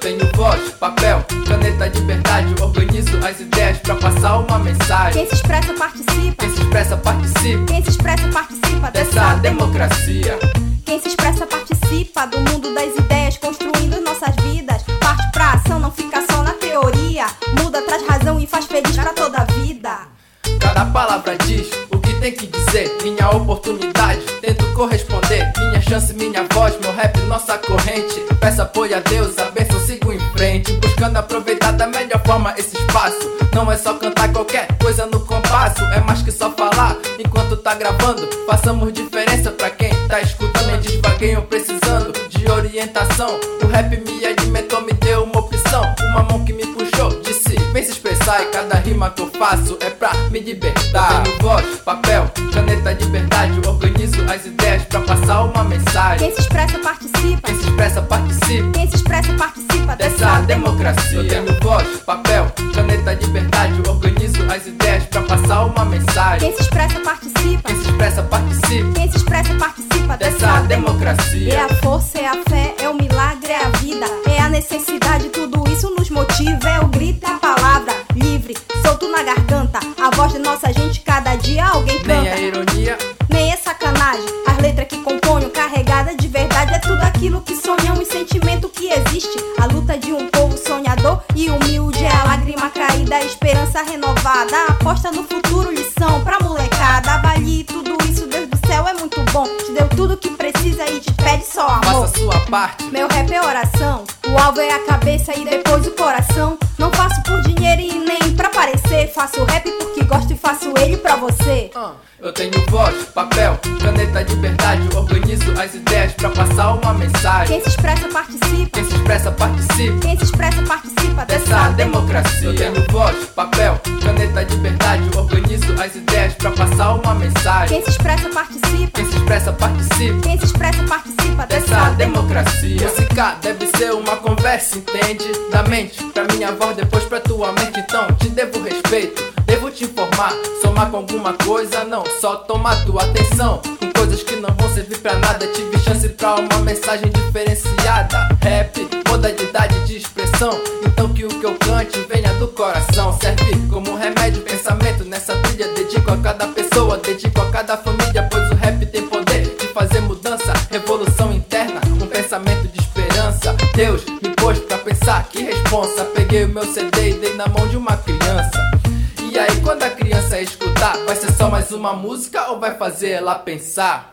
tenho voz, papel, caneta de verdade. Organizo as ideias pra passar uma mensagem. Quem se expressa participa. Quem se expressa participa. Quem se expressa participa dessa democracia. Quem se expressa participa do mundo das ideias, construindo nossas vidas. Parte pra ação, não fica só na teoria. Muda, traz razão e faz feliz pra toda a vida. Cada palavra diz o que tem que dizer. Minha oportunidade, tento corresponder. Minha chance, minha voz, meu rap, nossa corrente. Peço apoio a Deus, a bênção, sigo em frente. Buscando aproveitar da melhor forma esse espaço. Não é só cantar qualquer coisa no compasso. É mais que só falar enquanto tá gravando. Façamos diferença pra quem tá escutando. Me desvagueio precisando de orientação. O rap me alimentou, me deu uma opção. Uma mão que me puxou, disse vem se expressar. E cada rima que eu faço é pra me libertar. Eu tenho voz, papel, caneta de verdade. Organizo as ideias pra passar uma mensagem. Quem se expressa participa. Quem se expressa participa. Quem se expressa participa dessa democracia. Eu tenho voz, papel, caneta de verdade. Organizo as ideias pra passar uma mensagem. Quem se expressa participa. Quem se expressa participa. Quem se expressa participa dessa democracia. É a força, é a fé, é o milagre, é a vida. É a necessidade, tudo isso nos motiva. É o grito, é a palavra livre, solto na garganta. A voz de nossa gente, cada dia alguém canta. Nem a ironia, nem é sacanagem. As letras que compõem, carregada de verdade. É tudo aquilo que sonhamos, sentimento que existe. A luta de um povo sonhador e humilde. É a lágrima caída, a esperança renovada. A aposta no futuro, lição pra molecada. Avalie tudo isso, Deus do céu é muito bom. Te deu tudo que precisa e te pede só amor. Faça a sua parte. Meu rap é oração. O alvo é a cabeça e depois o coração. Não faço por dinheiro e nem pra parecer. Faço rap porque gosto e faço ele pra você. Eu tenho voz, papel, caneta de verdade. Organizo as ideias pra passar uma mensagem. Quem se expressa participa. Quem se expressa participa. Quem se expressa participa dessa democracia. Eu tenho voz, papel, caneta de verdade. Organizo as ideias pra passar uma mensagem. Quem se expressa participa. Quem se expressa participa. Quem se expressa participa dessa democracia. Música deve ser uma conversa, entende? Da mente pra minha voz, depois pra tua mente. Então te devo respeito, devo te informar. Somar com alguma coisa, não só tomar tua atenção. Com coisas que não vão servir pra nada. Tive chance pra uma mensagem diferenciada. Rap, modalidade de expressão. Então que o que eu cante venha do coração. Serve como remédio, pensamento nessa trilha. Dedico a cada pessoa, dedico a cada família. Pois o rap tem poder de fazer mudança, revolução interna, um pensamento de esperança. Deus me pôs pra pensar, que responsa. Peguei o meu CD e dei na mão de uma criança. E aí quando a criança escutar, vai ser só mais uma música ou vai fazer ela pensar?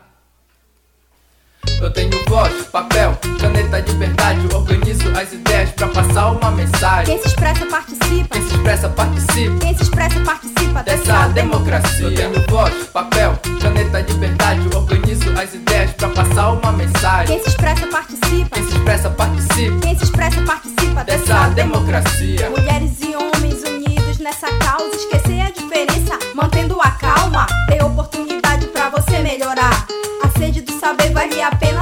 Eu tenho voz, papel, caneta de verdade. Organizo as ideias pra passar uma mensagem. Quem se expressa participa. Quem se expressa participa. Quem se expressa participa dessa democracia. Eu tenho voz, papel, caneta de verdade. Organizo as ideias pra passar uma mensagem. Quem se expressa participa. Quem se expressa participa. Quem se expressa participa dessa democracia. Mulheres e homens unidos nessa causa. Esquecer a diferença, mantendo a calma. Ter oportunidade pra você melhorar. A sede do saber vale a pena